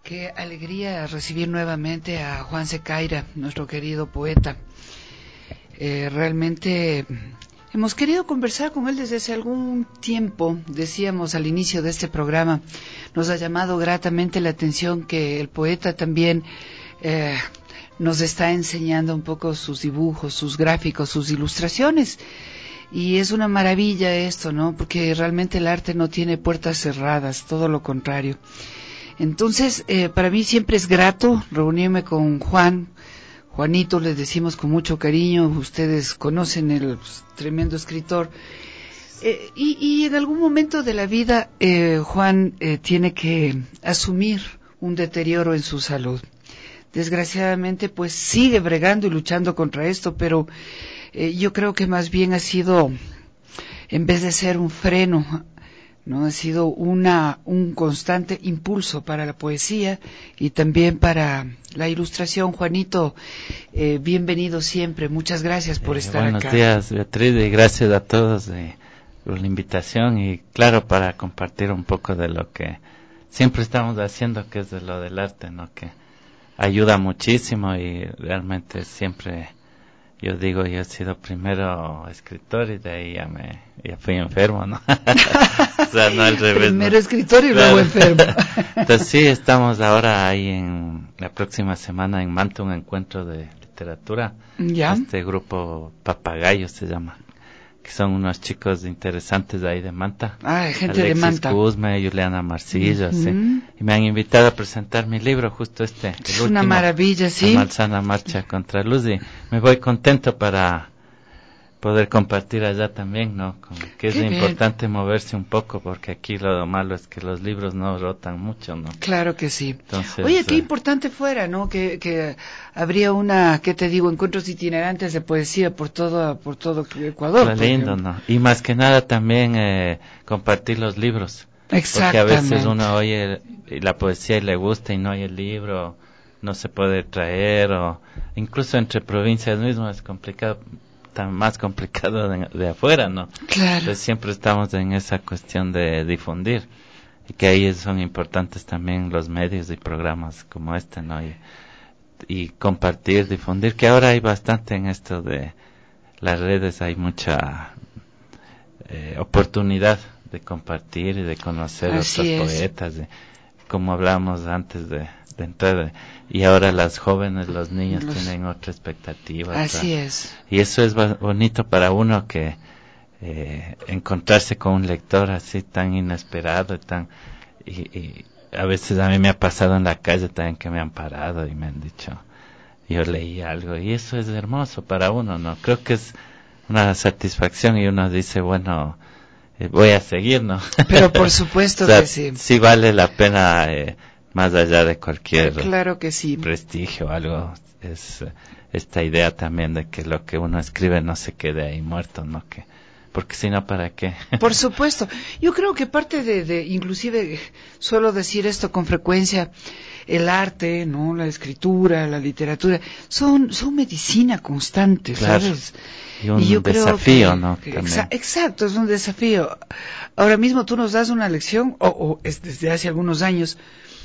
Qué alegría recibir nuevamente a Juan Secaira, nuestro querido poeta. Realmente hemos querido conversar con él desde hace algún tiempo. Decíamos al inicio de este programa, nos ha llamado gratamente la atención que el poeta también nos está enseñando un poco sus dibujos, sus gráficos, sus ilustraciones. Y es una maravilla esto, ¿no? Porque realmente el arte no tiene puertas cerradas, todo lo contrario. Entonces, para mí siempre es grato reunirme con Juanito, les decimos con mucho cariño, ustedes conocen el tremendo escritor, y en algún momento de la vida Juan tiene que asumir un deterioro en su salud. Desgraciadamente, pues sigue bregando y luchando contra esto, pero yo creo que más bien ha sido, en vez de ser un freno, ¿no? Ha sido un constante impulso para la poesía y también para la ilustración. Juanito, bienvenido siempre. Muchas gracias por estar acá. Buenos días, Beatriz, y gracias a todos por la invitación y claro, para compartir un poco de lo que siempre estamos haciendo, que es de lo del arte, ¿no? Que ayuda muchísimo y realmente siempre... Yo digo, yo he sido primero escritor y de ahí ya fui enfermo, ¿no? O sea, no al revés. Primero ¿no? escritor y luego enfermo. Entonces sí, estamos ahora ahí en la próxima semana en Manta, un encuentro de literatura. ¿Ya? Este grupo Papagayo se llama, que son unos chicos interesantes de ahí de Manta. Ah, gente Alexis de Manta. Guzme, Juliana Marcillo, sí. Y me han invitado a presentar mi libro, justo Es el último, una maravilla, sí. La Malsana Marcha contra Luz, y me voy contento para poder compartir allá también, ¿no? Que es importante moverse un poco, porque aquí lo malo es que los libros no rotan mucho, ¿no? Claro que sí. Entonces, oye, qué importante fuera, ¿no? Que habría encuentros itinerantes de poesía por todo Ecuador. Lo lindo, ¿no? Y más que nada también compartir los libros. Porque a veces uno oye la poesía y le gusta y no oye el libro, no se puede traer, o incluso entre provincias mismas es complicado, más complicado de afuera, ¿no? Claro. Entonces siempre estamos en esa cuestión de difundir, y que ahí son importantes también los medios y programas como este, ¿no? Y compartir, difundir, que ahora hay bastante en esto de las redes, hay mucha oportunidad de compartir y de conocer otros poetas, como hablábamos antes de entrar, y ahora las jóvenes, los niños tienen otra expectativa. Así es. Y eso es bonito para uno, que encontrarse con un lector así tan inesperado y a veces a mí me ha pasado en la calle también que me han parado y me han dicho, yo leí algo, y eso es hermoso para uno, ¿no? Creo que es una satisfacción y uno dice, bueno, voy a seguir, ¿no? Pero por supuesto, o sea, que sí. Sí vale la pena, más allá de cualquier claro que sí. prestigio o algo, es esta idea también de que lo que uno escribe no se quede ahí muerto, ¿no? Porque si no, ¿para qué? Por supuesto. Yo creo que parte inclusive, suelo decir esto con frecuencia, el arte, ¿no? La escritura, la literatura, son medicina constante, claro. ¿sabes? Y un desafío, ¿no? Exacto, es un desafío. Ahora mismo tú nos das una lección, o es desde hace algunos años,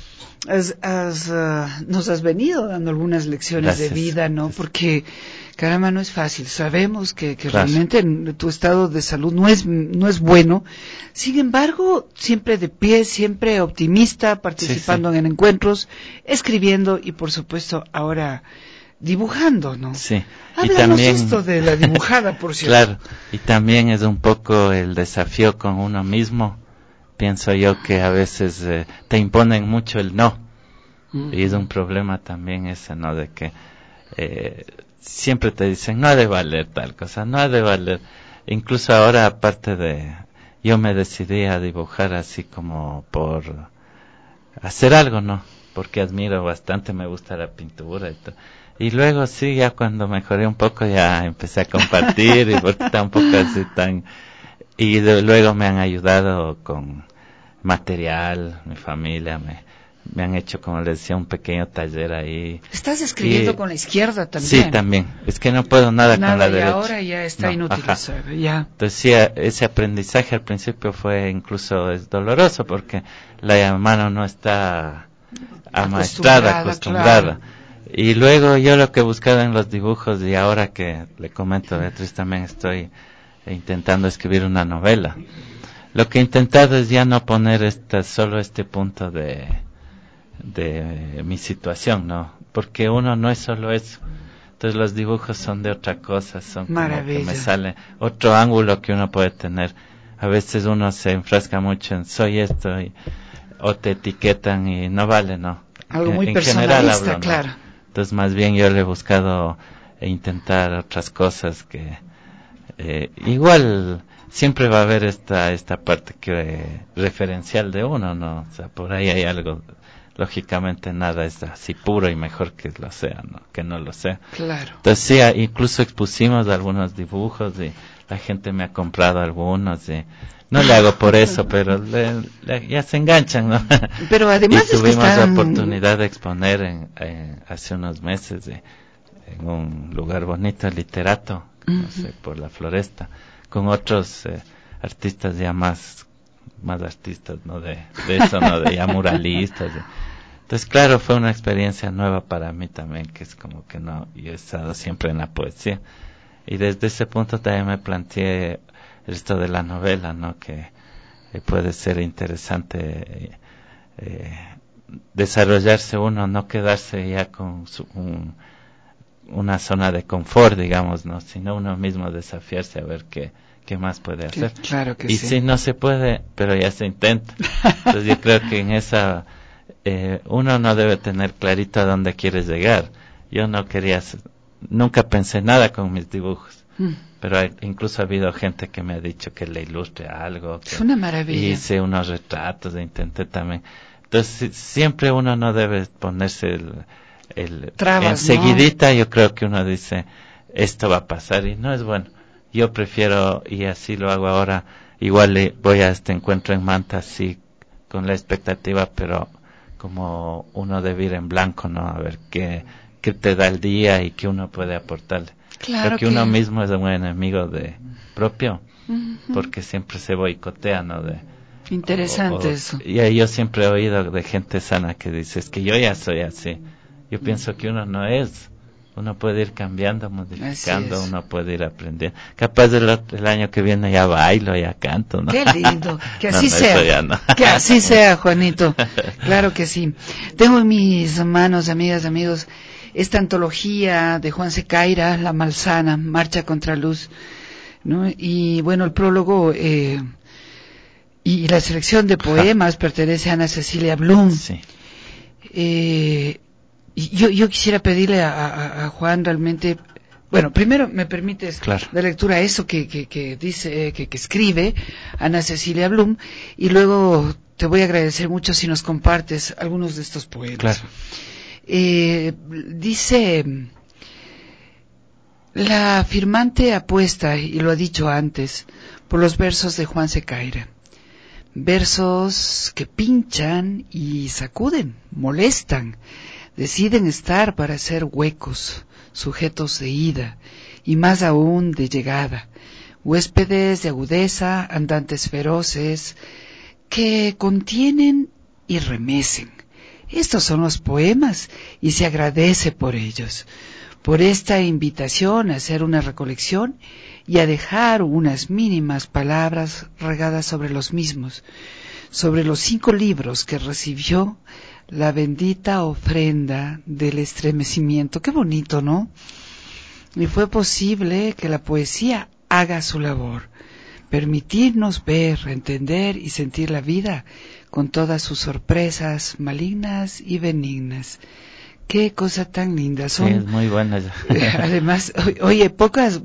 nos has venido dando algunas lecciones de vida, ¿no? Porque, caramba, no es fácil. Sabemos que realmente tu estado de salud no es bueno. Sin embargo, siempre de pie, siempre optimista, participando en encuentros, escribiendo y, por supuesto, ahora dibujando, ¿no? Sí. Háblanos y también esto de la dibujada, por cierto. Claro. Y también es un poco el desafío con uno mismo. Pienso yo que a veces te imponen mucho el no. Y es un problema también ese, ¿no? De que siempre te dicen, no ha de valer tal cosa, no ha de valer. Incluso ahora, aparte yo me decidí a dibujar así como por hacer algo, ¿no? Porque admiro bastante, me gusta la pintura y todo. Y luego sí, ya cuando mejoré un poco ya empecé a compartir y porque tampoco así tan... Y luego me han ayudado con material, mi familia me han hecho, como les decía, un pequeño taller ahí. ¿Estás escribiendo con la izquierda también? Sí, también. Es que no puedo nada con la derecha. Y ahora ya está inutilizable, ya. Entonces sí, ese aprendizaje al principio fue incluso es doloroso porque la mano no está acostumbrada. Claro. Y luego yo lo que he buscado en los dibujos, y ahora que le comento a Beatriz, también estoy intentando escribir una novela. Lo que he intentado es ya no poner solo este punto de mi situación, ¿no? Porque uno no es solo eso. Entonces los dibujos son de otra cosa, son como que me sale otro ángulo que uno puede tener. A veces uno se enfrasca mucho en soy esto o te etiquetan y no vale, ¿no? Algo muy en personalista, general hablo, ¿no? claro. Entonces más bien yo le he buscado intentar otras cosas que igual siempre va a haber esta parte que referencial de uno, ¿no? O sea, por ahí hay algo. Lógicamente nada es así puro y mejor que lo sea, ¿no? Que no lo sea. Claro. Entonces sí, incluso expusimos algunos dibujos y la gente me ha comprado algunos y no le hago por eso, pero ya se enganchan, ¿no? Pero además y tuvimos la oportunidad de exponer hace unos meses en un lugar bonito, el Literato, no sé, por la Floresta, con otros artistas ya más artistas, ¿no? De eso, ¿no? De ya muralistas. Entonces, claro, fue una experiencia nueva para mí también, que es como que no, yo he estado siempre en la poesía. Y desde ese punto también me planteé esto de la novela, ¿no? Que puede ser interesante desarrollarse uno, no quedarse ya con una zona de confort, digamos, ¿no? Sino uno mismo desafiarse a ver qué más puede hacer. Sí, claro que y sí. si no se puede, pero ya se intenta. Entonces yo creo que en esa uno no debe tener clarito a dónde quieres llegar. Yo no quería, nunca pensé nada con mis dibujos, pero incluso ha habido gente que me ha dicho que le ilustre algo. Es una maravilla. Hice unos retratos, intenté también. Entonces siempre uno no debe ponerse Trabas, enseguidita, ¿no? Yo creo que uno dice, esto va a pasar y no es bueno. Yo prefiero, y así lo hago ahora, igual voy a este encuentro en Manta, así, con la expectativa, pero como uno debe ir en blanco, ¿no? A ver qué te da el día y qué uno puede aportarle. Claro Creo que uno mismo es un enemigo propio, porque siempre se boicotea, ¿no? Interesante eso. Y yo siempre he oído de gente sana que dice, es que yo ya soy así. Yo pienso que uno no es. Uno puede ir cambiando, modificando, uno puede ir aprendiendo. Capaz el año que viene ya bailo, ya canto, ¿no? Qué lindo, que así sea. Ya no. Que así sea, Juanito. Claro que sí. Tengo en mis manos, amigas, amigos, esta antología de Juan Secaira, La Malsana, Marcha contra Luz, ¿no? Y bueno, el prólogo y la selección de poemas pertenece a Ana Cecilia Blum. Sí. Yo quisiera pedirle a Juan realmente, bueno, primero me permites de lectura eso que dice, que escribe Ana Cecilia Blum, y luego te voy a agradecer mucho si nos compartes algunos de estos poemas. Claro. Dice, la firmante apuesta, y lo ha dicho antes, por los versos de Juan Secaira. Versos que pinchan y sacuden, molestan, deciden estar para ser huecos, sujetos de ida, y más aún de llegada, huéspedes de agudeza, andantes feroces, que contienen y remecen. Estos son los poemas, y se agradece por ellos, por esta invitación a hacer una recolección y a dejar unas mínimas palabras regadas sobre los mismos, sobre los 5 libros que recibió la bendita ofrenda del estremecimiento. Qué bonito, ¿no? Y fue posible que la poesía haga su labor, permitirnos ver, entender y sentir la vida con todas sus sorpresas malignas y benignas. Qué cosa tan linda. Son, sí, es muy buena. Además, oye, pocas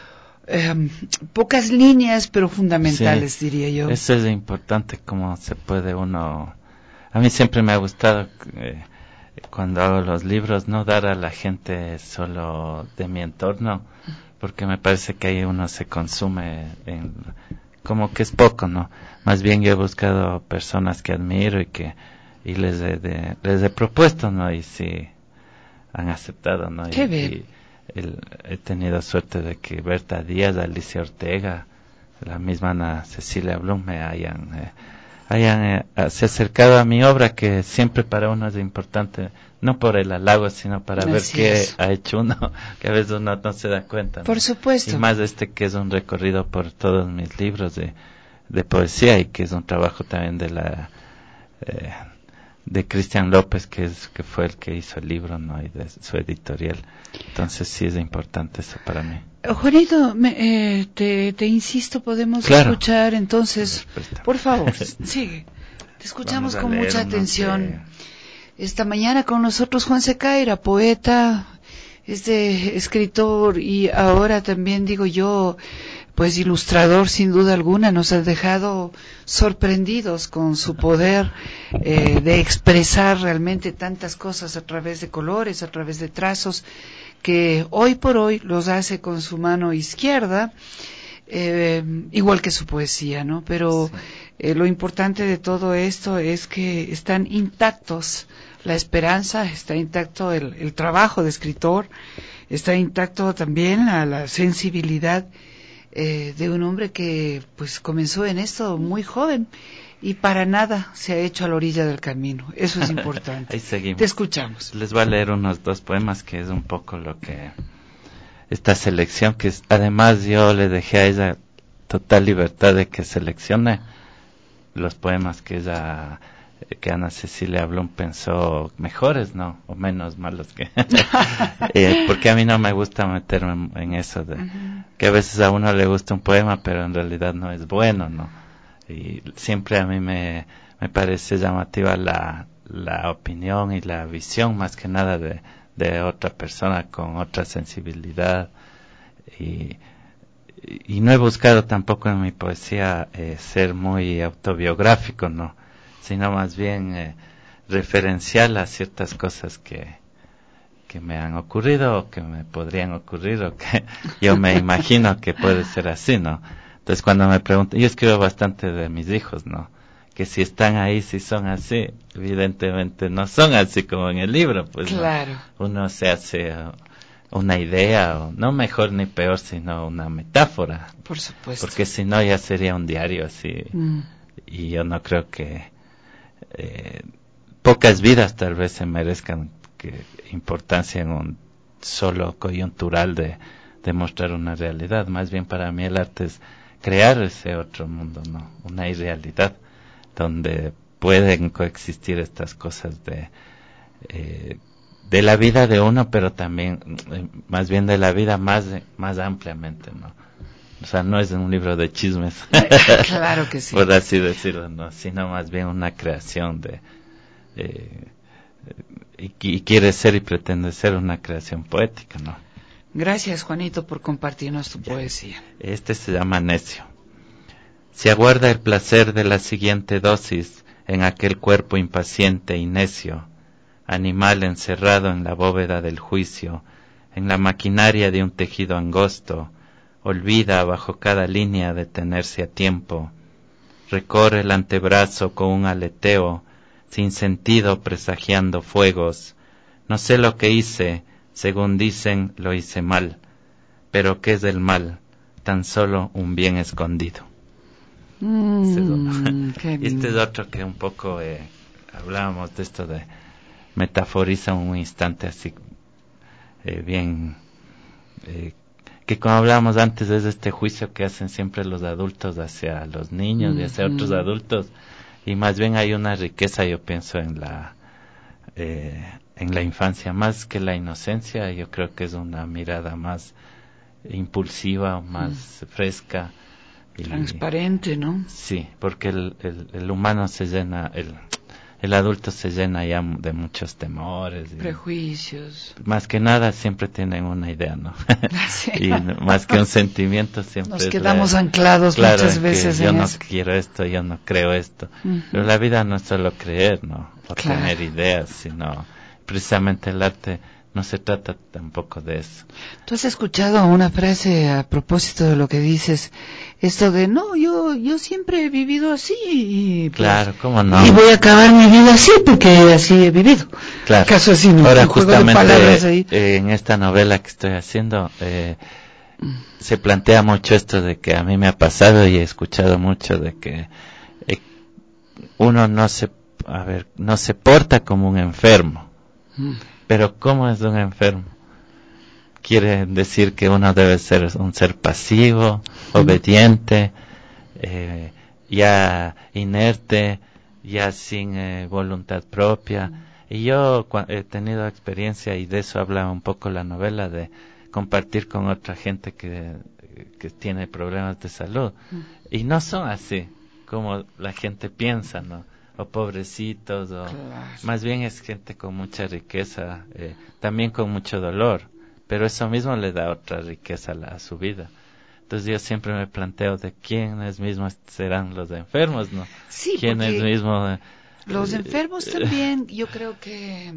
líneas, pero fundamentales, sí, diría yo. Eso es importante, como se puede uno. A mí siempre me ha gustado cuando hago los libros no dar a la gente solo de mi entorno, porque me parece que ahí uno se consume como que es poco, ¿no? Más bien yo he buscado personas que admiro y les he propuesto, ¿no? Y sí han aceptado, ¿no? Qué bien. He tenido suerte de que Berta Díaz, Alicia Ortega, la misma Ana Cecilia Blum me hayan hayan se acercado a mi obra, que siempre para uno es importante, no por el halago, sino para ver qué ha hecho uno, que a veces uno no se da cuenta, ¿no? Por supuesto. Y más que es un recorrido por todos mis libros de poesía, y que es un trabajo también de Cristian López, que fue el que hizo el libro, ¿no? Y de su editorial. Entonces sí es importante eso para mí. Juanito, te insisto, podemos escuchar entonces, por favor, sigue. Te escuchamos con mucha atención. Esta mañana con nosotros Juan Secaira, poeta, escritor y ahora también, digo yo, pues ilustrador sin duda alguna. Nos ha dejado sorprendidos con su poder de expresar realmente tantas cosas a través de colores, a través de trazos, que hoy por hoy los hace con su mano izquierda, igual que su poesía, ¿no? Pero lo importante de todo esto es que están intactos la esperanza, está intacto el trabajo de escritor, está intacto también la sensibilidad de un hombre que pues comenzó en esto muy joven y para nada se ha hecho a la orilla del camino. Eso es importante. Ahí seguimos. Te escuchamos. Les voy a leer unos 2 poemas, que es un poco lo que esta selección, que además yo le dejé a ella total libertad de que seleccione los poemas que Ana Cecilia Blum pensó mejores, ¿no? O menos malos que porque a mí no me gusta meterme en eso de que a veces a uno le gusta un poema pero en realidad no es bueno, ¿no? Y siempre a mí me parece llamativa la opinión y la visión, más que nada de otra persona con otra sensibilidad, y no he buscado tampoco en mi poesía ser muy autobiográfico, ¿no? Sino más bien referencial a ciertas cosas que me han ocurrido o que me podrían ocurrir o que yo me imagino que puede ser así, ¿no? Entonces cuando me preguntan, yo escribo bastante de mis hijos, ¿no? Que si están ahí, si son así, evidentemente no son así como en el libro, pues claro. ¿no? Uno se hace una idea, o no mejor ni peor, sino una metáfora. Por supuesto. Porque si no ya sería un diario así. Y yo no creo que pocas vidas tal vez se merezcan importancia en un solo coyuntural de mostrar una realidad. Más bien para mí el arte es crear ese otro mundo, ¿no? Una irrealidad donde pueden coexistir estas cosas de la vida de uno, pero también más bien de la vida más ampliamente, ¿no? O sea, no es un libro de chismes. Claro que sí. Por así decirlo, ¿no? Sino más bien una creación y quiere ser y pretende ser una creación poética, ¿no? Gracias, Juanito, por compartirnos tu poesía. Este se llama Necio. Se aguarda el placer de la siguiente dosis en aquel cuerpo impaciente y necio, animal encerrado en la bóveda del juicio, en la maquinaria de un tejido angosto, olvida bajo cada línea detenerse a tiempo, recorre el antebrazo con un aleteo, sin sentido presagiando fuegos. No sé lo que hice, según dicen lo hice mal, pero ¿qué es el mal? Tan solo un bien escondido. Y este es otro que un poco hablábamos de esto de metaforiza un instante así bien que como hablábamos antes es este juicio que hacen siempre los adultos hacia los niños y hacia otros adultos, y más bien hay una riqueza, yo pienso, en la infancia, más que la inocencia. Yo creo que es una mirada más impulsiva, más fresca y transparente, ¿no? Sí, porque el humano se llena, el adulto se llena ya de muchos temores. Prejuicios. Más que nada siempre tienen una idea, ¿no? Sí. Y más que un sentimiento siempre nos quedamos anclados muchas veces yo en no eso. quiero esto, yo no creo esto. Pero la vida no es solo creer, ¿no? O tener ideas, sino precisamente el arte no se trata tampoco de eso. ¿Tú has escuchado una frase a propósito de lo que dices? Esto de, no, yo siempre he vivido así. Y, pues, claro, ¿cómo no? Y voy a acabar mi vida así porque así he vivido. Claro. ¿Acaso así no? Ahora justamente en esta novela que estoy haciendo se plantea mucho esto de que a mí me ha pasado y he escuchado mucho de que uno no se porta como un enfermo. Pero ¿cómo es un enfermo? Quiere decir que uno debe ser un ser pasivo, obediente, ya inerte, ya sin voluntad propia. Y yo he tenido experiencia, y de eso habla un poco la novela, de compartir con otra gente que tiene problemas de salud. Y no son así como la gente piensa, ¿no? O pobrecitos, o Claro. más bien es gente con mucha riqueza, también con mucho dolor, pero eso mismo le da otra riqueza a su vida. Entonces yo siempre me planteo de quiénes mismos serán los enfermos, ¿no? Sí, ¿Quiénes porque mismos? los enfermos también, yo creo que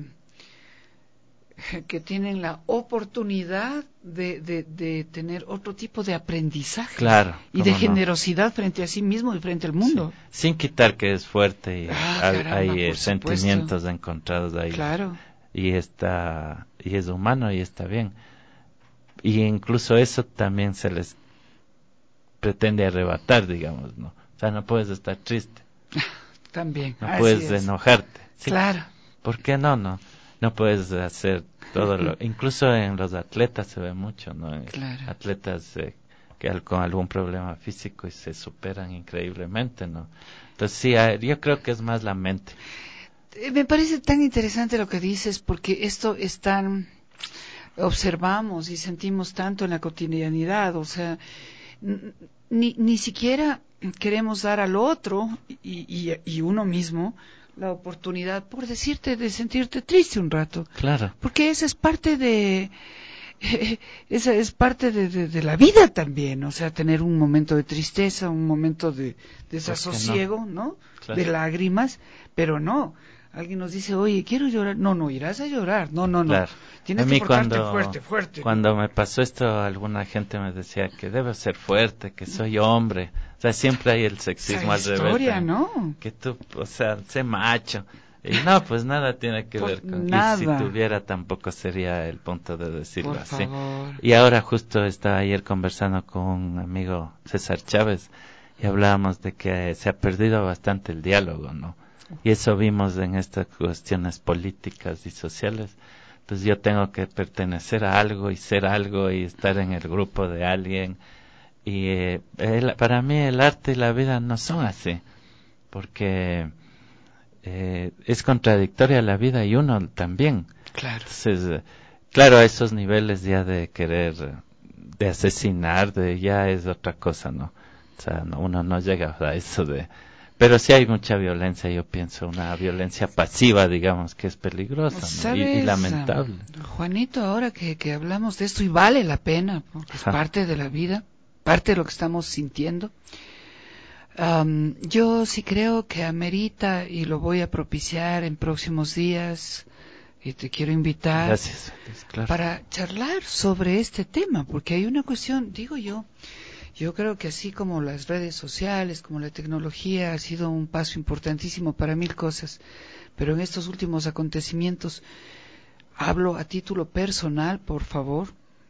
tienen la oportunidad de tener otro tipo de aprendizaje, Claro, y de cómo no. generosidad frente a sí mismo y frente al mundo. Sí. Sin quitar que es fuerte y Caramba, hay por sentimientos supuesto. encontrados ahí. Claro. Y es humano y está bien. Y incluso eso también se les pretende arrebatar, digamos, ¿no? O sea, no puedes estar triste, También, no así puedes es. enojarte. ¿Sí? Claro. ¿Por qué no? No puedes hacer todo incluso en los atletas se ve mucho, ¿no? Claro. Atletas con algún problema físico y se superan increíblemente, ¿no? Entonces sí, yo creo que es más la mente. Me parece tan interesante lo que dices, porque esto es tan, observamos y sentimos tanto en la cotidianidad, o sea, ni siquiera queremos dar al otro y uno mismo la oportunidad, por decirte, de sentirte triste un rato. Claro. Porque esa es parte esa es parte de la vida también, o sea, tener un momento de tristeza, un momento de desasosiego, ¿no? Claro. De lágrimas, pero no. Alguien nos dice, oye, quiero llorar. No, irás a llorar. No. Claro. Tienes A mí que portarte fuerte. Cuando me pasó esto, alguna gente me decía que debo ser fuerte, que soy hombre. O sea, siempre hay el sexismo al revés. Historia, ¿no? Que tú, o sea, sé macho. Y no, pues nada tiene que ver con... Nada. Y si tuviera, tampoco sería el punto de decirlo Por así. favor. Y ahora justo estaba ayer conversando con un amigo, César Chávez, y hablábamos de que se ha perdido bastante el diálogo, ¿no? Y eso vimos en estas cuestiones políticas y sociales. Entonces yo tengo que pertenecer a algo y ser algo y estar en el grupo de alguien. Y para mí el arte y la vida no son así, porque es contradictoria la vida y uno también. Claro. Entonces, claro, a esos niveles ya de querer, de asesinar, ya es otra cosa, ¿no? O sea, uno no llega a eso de... Pero sí hay mucha violencia, yo pienso, una violencia pasiva, digamos, que es peligrosa, ¿no? ¿Sabes, y lamentable. Juanito, ahora que hablamos de esto, y vale la pena, porque es parte de la vida, parte de lo que estamos sintiendo, yo sí creo que amerita, y lo voy a propiciar en próximos días, y te quiero invitar. Gracias, claro. Para charlar sobre este tema, porque hay una cuestión, digo yo creo que así como las redes sociales, como la tecnología ha sido un paso importantísimo para mil cosas, pero en estos últimos acontecimientos, hablo a título personal, por favor,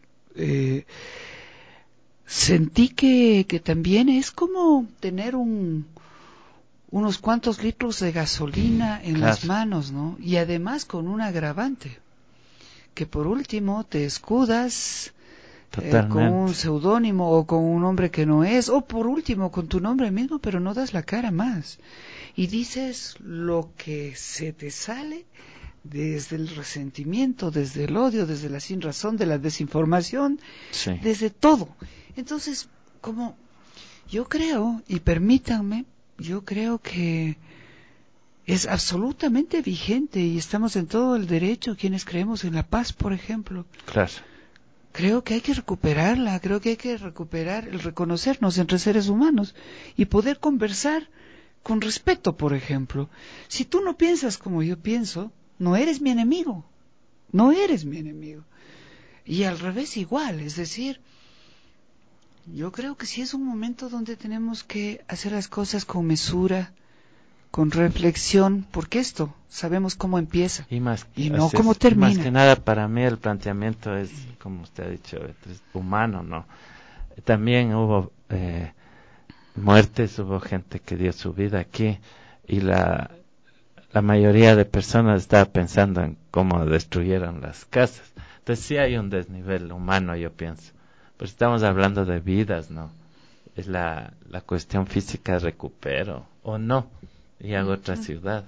sentí que también es como tener unos cuantos litros de gasolina en las manos, ¿no? Y además con un agravante, que por último te escudas con un seudónimo o con un nombre que no es, o por último con tu nombre mismo, pero no das la cara más. Y dices lo que se te sale desde el resentimiento, desde el odio, desde la sinrazón, de la desinformación, desde todo. Entonces, como yo creo, y permítanme, yo creo que es absolutamente vigente y estamos en todo el derecho quienes creemos en la paz, por ejemplo. Claro. Creo que hay que recuperarla, creo que hay que recuperar el reconocernos entre seres humanos y poder conversar con respeto, por ejemplo. Si tú no piensas como yo pienso, no eres mi enemigo, no eres mi enemigo. Y al revés igual, es decir, yo creo que sí es un momento donde tenemos que hacer las cosas con mesura, con reflexión, porque esto sabemos cómo empieza y no cómo termina. Más que nada para mí el planteamiento es, como usted ha dicho, es humano, ¿no? También hubo muertes, hubo gente que dio su vida aquí y la mayoría de personas estaba pensando en cómo destruyeron las casas. Entonces sí hay un desnivel humano, yo pienso. Pues estamos hablando de vidas, ¿no? Es la cuestión física, recupero o no, y hago otra ciudad,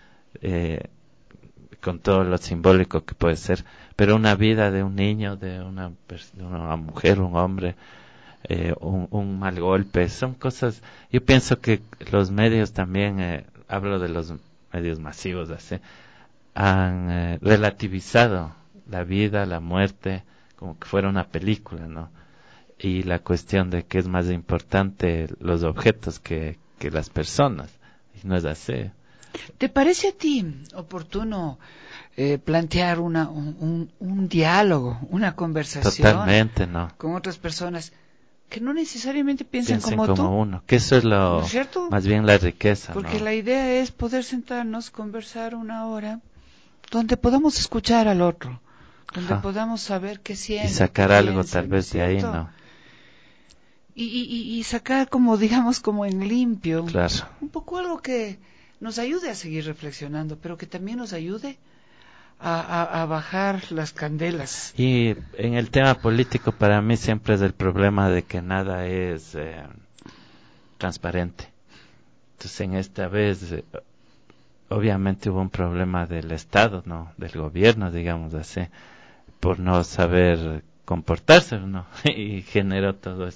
con todo lo simbólico que puede ser, pero una vida de un niño, de una mujer, un hombre, un mal golpe, son cosas. Yo pienso que los medios también, hablo de los medios masivos, así, han relativizado la vida, la muerte, como que fuera una película, ¿no? Y la cuestión de que es más importante los objetos que las personas, y no es así. ¿Te parece a ti oportuno plantear un diálogo, una conversación Totalmente, ¿no? con otras personas que no necesariamente piensan como tú? Uno, que eso es ¿No lo, es cierto? más bien la riqueza, Porque ¿no? la idea es poder sentarnos, conversar una hora, donde podamos escuchar al otro, donde Ajá. podamos saber qué siente, Y sacar qué algo piensa, tal ¿no es vez de ahí, cierto? ¿no? Y sacar como, digamos, como en limpio, Claro. un poco algo que nos ayude a seguir reflexionando, pero que también nos ayude a bajar las candelas. Y en el tema político para mí siempre es el problema de que nada es transparente. Entonces en esta vez obviamente hubo un problema del Estado, ¿no? Del gobierno, digamos así, por no saber comportarse, ¿no? Y generó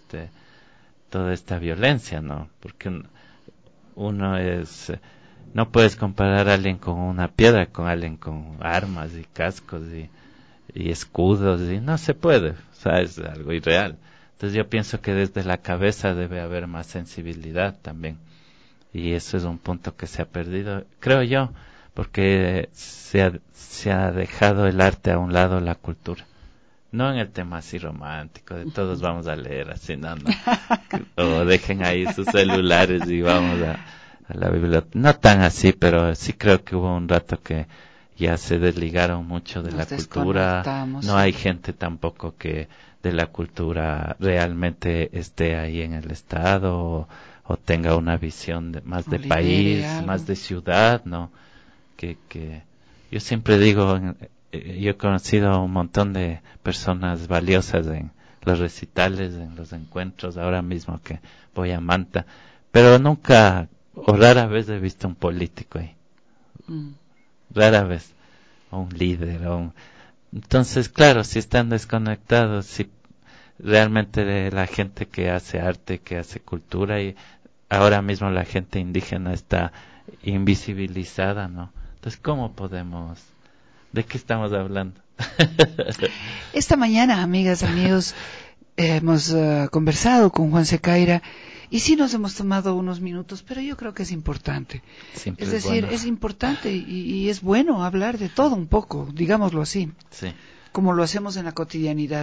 toda esta violencia, ¿no? Porque uno es, no puedes comparar a alguien con una piedra con alguien con armas y cascos y escudos, y no se puede, o sea, es algo irreal. Entonces yo pienso que desde la cabeza debe haber más sensibilidad también, y eso es un punto que se ha perdido, creo yo, porque se ha dejado el arte a un lado, la cultura. No en el tema así romántico, de todos vamos a leer así, no. O dejen ahí sus celulares y vamos a la biblioteca. No tan así, pero sí creo que hubo un rato que ya se desligaron mucho de Nos la cultura. desconectamos, No sí. hay gente tampoco que de la cultura realmente esté ahí en el Estado o tenga una visión más O de lidere país, algo. más de ciudad, ¿no? Que yo siempre digo, yo he conocido a un montón de personas valiosas en los recitales, en los encuentros, ahora mismo que voy a Manta, pero nunca o rara vez he visto un político ahí, Mm. rara vez, o un líder, entonces claro, si están desconectados, si realmente de la gente que hace arte, que hace cultura, y ahora mismo la gente indígena está invisibilizada, ¿no? Entonces, ¿cómo podemos? ¿De qué estamos hablando? Esta mañana, amigas, amigos, hemos conversado con Juan Secaira y sí nos hemos tomado unos minutos, pero yo creo que es importante. Siempre Es es decir, bueno. es importante y es bueno hablar de todo un poco, digámoslo así, Sí. como lo hacemos en la cotidianidad.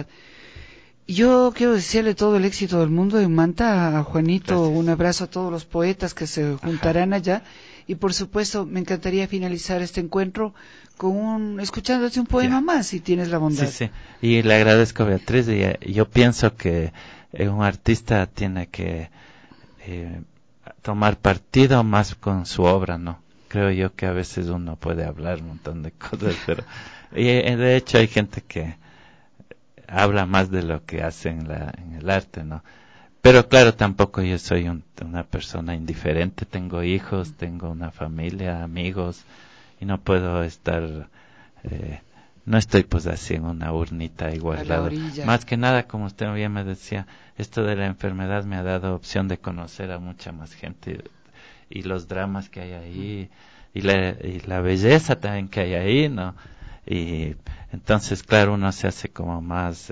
Yo quiero desearle todo el éxito del mundo en Manta a Juanito, Gracias. un abrazo a todos los poetas que se juntarán allá y por supuesto me encantaría finalizar este encuentro con escuchándote un poema Ya. más si tienes la bondad. Sí, sí. Y le agradezco a Beatriz y yo pienso que un artista tiene que eh, tomar partido más con su obra, ¿no? Creo yo que a veces uno puede hablar un montón de cosas, pero de hecho hay gente que habla más de lo que hace en el arte, ¿no? Pero claro, tampoco yo soy una persona indiferente, tengo hijos, tengo una familia, amigos, y no puedo estar, eh, no estoy pues así en una urnita ahí A la guardado. orilla. Más que nada, como usted bien me decía, esto de la enfermedad me ha dado opción de conocer a mucha más gente y los dramas que hay ahí y la belleza también que hay ahí, ¿no? Y entonces, claro, uno se hace como más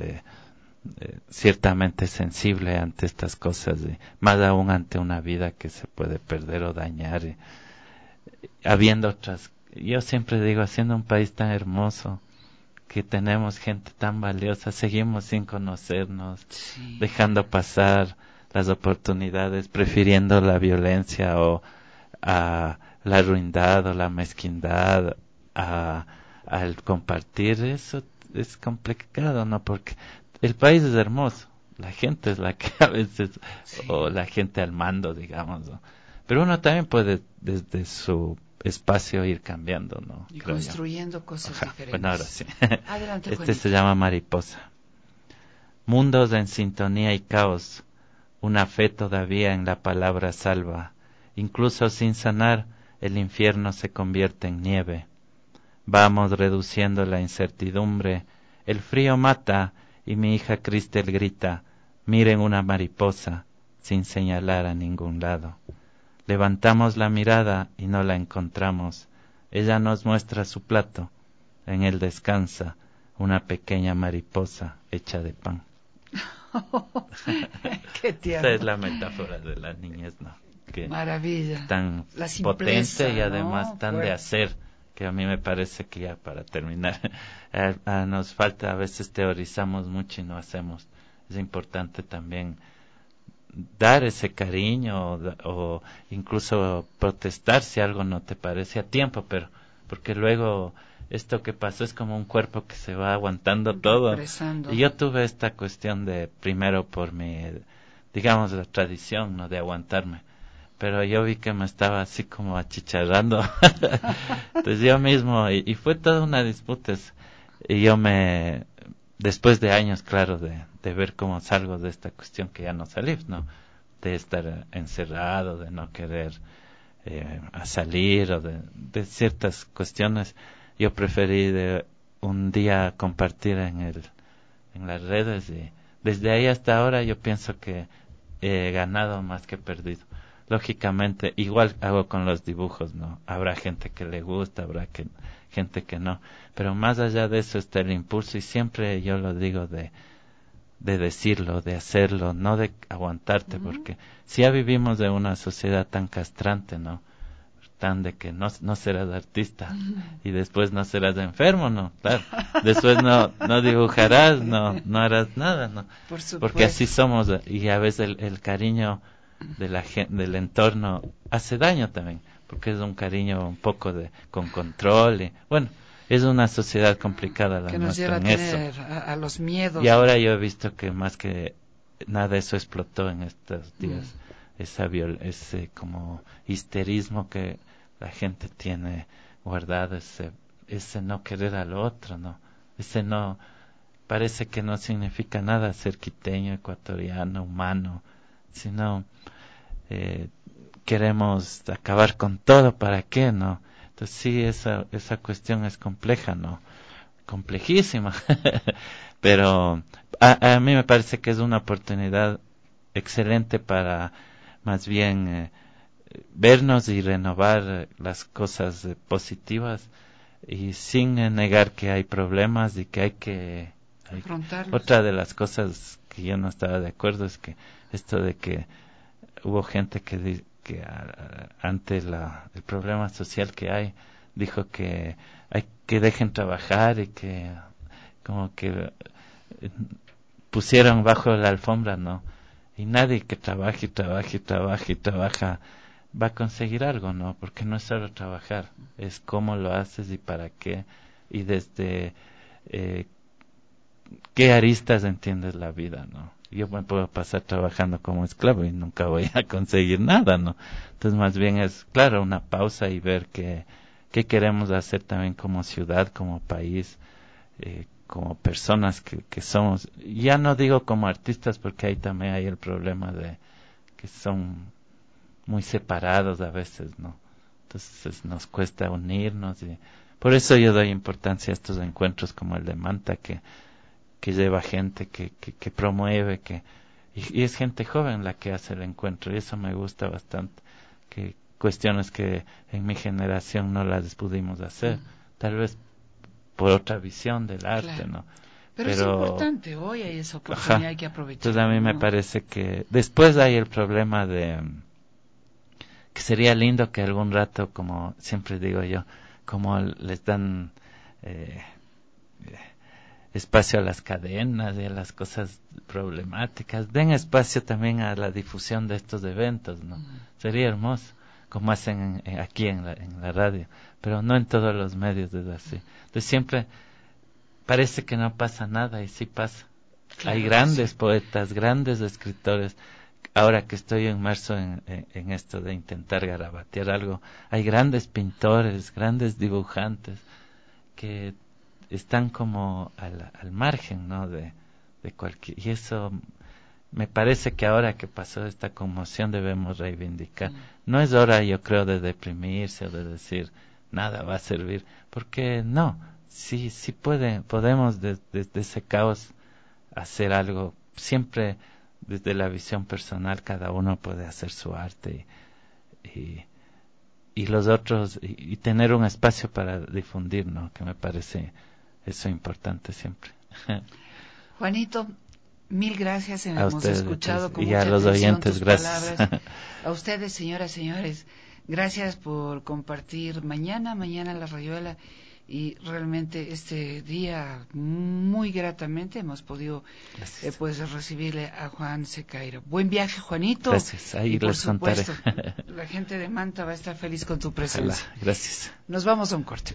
ciertamente sensible ante estas cosas, más aún ante una vida que se puede perder o dañar, habiendo otras. Yo siempre digo, haciendo un país tan hermoso, que tenemos gente tan valiosa, seguimos sin conocernos, Sí. dejando pasar las oportunidades, prefiriendo la violencia o a la ruindad o la mezquindad al compartir. Eso es complicado, ¿no? Porque el país es hermoso, la gente es la que a veces, Sí. o la gente al mando, digamos, ¿no? Pero uno también puede desde su espacio ir cambiando, ¿no? Y construyendo cosas diferentes. Bueno, ahora sí. Adelante, Este Juanito. se llama Mariposa. Mundos en sintonía y caos, una fe todavía en la palabra salva. Incluso sin sanar, el infierno se convierte en nieve. Vamos reduciendo la incertidumbre, el frío mata y mi hija Cristel grita, miren una mariposa, sin señalar a ningún lado. Levantamos la mirada y no la encontramos. Ella nos muestra su plato. En él descansa una pequeña mariposa hecha de pan. Qué tierno. Esa es la metáfora de la niñez, ¿no? Que maravilla. Tan la simpleza, potente y ¿no? además tan de hacer, que a mí me parece que ya para terminar, nos falta, a veces teorizamos mucho y no hacemos. Es importante también dar ese cariño o incluso protestar si algo no te parece a tiempo, pero porque luego esto que pasó es como un cuerpo que se va aguantando todo. Represando. Y yo tuve esta cuestión de, primero por mi, digamos, la tradición, ¿no? De aguantarme. Pero yo vi que me estaba así como achicharrando. Entonces yo mismo, y fue toda una disputa. Y yo después de años, claro, de ver cómo salgo de esta cuestión que ya no salí, ¿no? De estar encerrado, de no querer a salir o de ciertas cuestiones, yo preferí de un día compartir en las redes y desde ahí hasta ahora yo pienso que he ganado más que perdido. Lógicamente, igual hago con los dibujos, ¿no? Habrá gente que le gusta, gente que no, pero más allá de eso está el impulso y siempre yo lo digo de decirlo, de hacerlo, no de aguantarte, porque si ya vivimos de una sociedad tan castrante, ¿no? Tan de que no serás artista y después no serás enfermo, ¿no? Claro. Después no dibujarás, no harás nada, ¿no? Por supuesto. Porque así somos y a veces el cariño de la del entorno hace daño también, porque es un cariño un poco con control y bueno, es una sociedad complicada la que nos nuestra lleva en a tener eso. a los miedos. Y ahora yo he visto que más que nada eso explotó en estos días. Ese como histerismo que la gente tiene guardado, ese no querer al otro, ¿no? Ese no, parece que no significa nada ser quiteño, ecuatoriano, humano, sino queremos acabar con todo, ¿para qué, no? Entonces sí, esa cuestión es compleja, ¿no? Complejísima, pero a mí me parece que es una oportunidad excelente para más bien vernos y renovar las cosas positivas y sin negar que hay problemas y que hay que afrontarlos. Otra de las cosas que yo no estaba de acuerdo es que esto de que hubo gente que ante el problema social que hay dijo que hay que dejen trabajar y que como que pusieron bajo la alfombra, ¿no? Y nadie que trabaja va a conseguir algo, ¿no? Porque no es solo trabajar, es cómo lo haces y para qué y desde qué aristas entiendes la vida, ¿no? Yo me puedo pasar trabajando como esclavo y nunca voy a conseguir nada, ¿no? Entonces más bien es, claro, una pausa y ver qué queremos hacer también como ciudad, como país, como personas que somos. Ya no digo como artistas porque ahí también hay el problema de que son muy separados a veces, ¿no? Entonces nos cuesta unirnos y por eso yo doy importancia a estos encuentros como el de Manta que lleva gente, que promueve, y es gente joven la que hace el encuentro y eso me gusta bastante, que cuestiones que en mi generación no las pudimos hacer, tal vez por otra visión del arte, claro. ¿No? Pero es importante, hoy hay esa oportunidad, hay que aprovechar. Entonces a mí me parece que después hay el problema de que sería lindo que algún rato, como siempre digo yo, como les dan espacio a las cadenas y a las cosas problemáticas, den espacio también a la difusión de estos eventos, ¿no? Sería hermoso, como hacen aquí en la radio, pero no en todos los medios es así. Entonces siempre parece que no pasa nada y sí pasa. Claro, hay grandes poetas, grandes escritores, ahora que estoy inmerso en esto de intentar garabatear algo, hay grandes pintores, grandes dibujantes que están como al margen, ¿no? de cualquier, y eso me parece que ahora que pasó esta conmoción debemos reivindicar. No es hora, yo creo, de deprimirse o de decir nada va a servir, porque no, sí podemos desde ese caos hacer algo. Siempre desde la visión personal cada uno puede hacer su arte y los otros y tener un espacio para difundir, ¿no? Que me parece eso importante siempre. Juanito, mil gracias. A Hemos ustedes, escuchado con y mucha a los atención oyentes, tus gracias. palabras. A ustedes, señoras, señores, gracias por compartir mañana La Rayuela, y realmente este día muy gratamente hemos podido pues recibirle a Juan Secairo. Buen viaje, Juanito. Gracias, ahí y por les contaré. supuesto, la gente de Manta va a estar feliz con tu presencia. Ojalá. Gracias. Nos vamos a un corte.